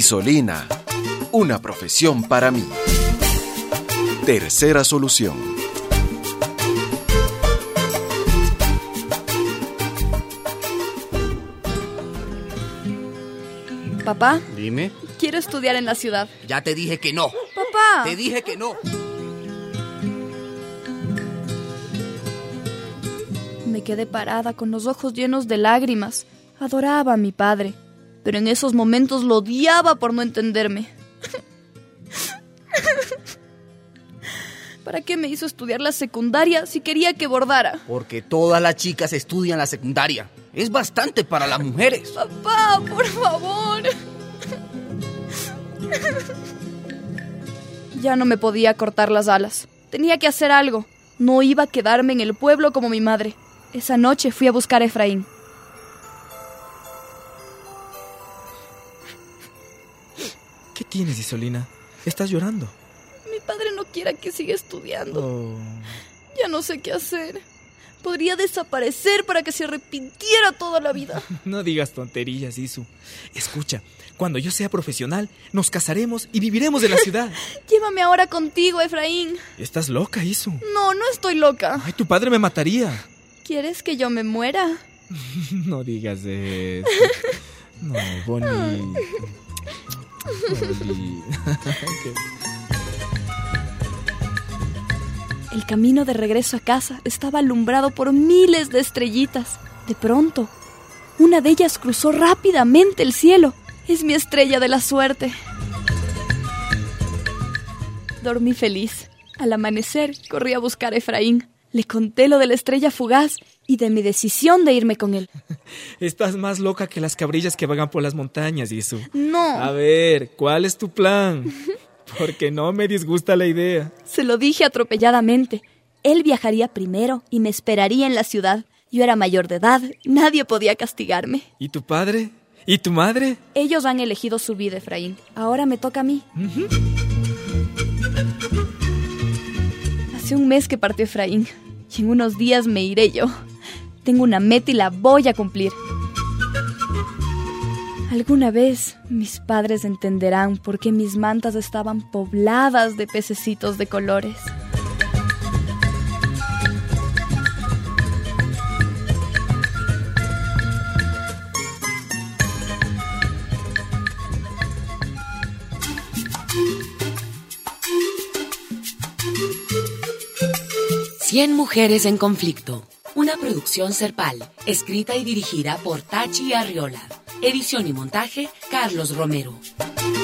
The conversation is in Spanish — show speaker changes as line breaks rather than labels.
Isolina, una profesión para mí. Tercera solución.
Papá,
Dime.
quiero estudiar en la ciudad.
Ya te dije que no.
Papá.
Te dije que no.
Me quedé parada con los ojos llenos de lágrimas. Adoraba a mi padre, pero en esos momentos lo odiaba por no entenderme. ¿Para qué me hizo estudiar la secundaria si quería que bordara?
Porque todas las chicas estudian la secundaria. Es bastante para las mujeres.
Papá, por favor. Ya no me podía cortar las alas. Tenía que hacer algo. No iba a quedarme en el pueblo como mi madre. Esa noche fui a buscar a Efraín.
¿Qué tienes, Isolina? ¿Estás llorando?
Mi padre no quiere que siga estudiando.
Oh.
Ya no sé qué hacer. Podría desaparecer para que se arrepintiera toda la vida.
No digas tonterías, Isu. Escucha, cuando yo sea profesional, nos casaremos y viviremos en la ciudad.
Llévame ahora contigo, Efraín.
¿Estás loca, Isu?
No, no estoy loca.
Ay, tu padre me mataría.
¿Quieres que yo me muera?
No digas eso. No, Bonnie.
El camino de regreso a casa estaba alumbrado por miles de estrellitas. De pronto, una de ellas cruzó rápidamente el cielo. Es mi estrella de la suerte. Dormí feliz. Al amanecer, corrí a buscar a Efraín. Le conté lo de la estrella fugaz y de mi decisión de irme con él.
Estás más loca que las cabrillas que vagan por las montañas, Isu.
No.
A ver, ¿cuál es tu plan? Porque no me disgusta la idea.
Se lo dije atropelladamente. Él viajaría primero y me esperaría en la ciudad. Yo era mayor de edad, nadie podía castigarme.
¿Y tu padre? ¿Y tu madre?
Ellos han elegido su vida, Efraín. Ahora me toca a mí. Hace un mes que partió Efraín y en unos días me iré yo. Tengo una meta y la voy a cumplir. Alguna vez mis padres entenderán por qué mis mantas estaban pobladas de pececitos de colores.
Cien mujeres en conflicto. Una producción Serpal, escrita y dirigida por Tachi Arriola. Edición y montaje, Carlos Romero.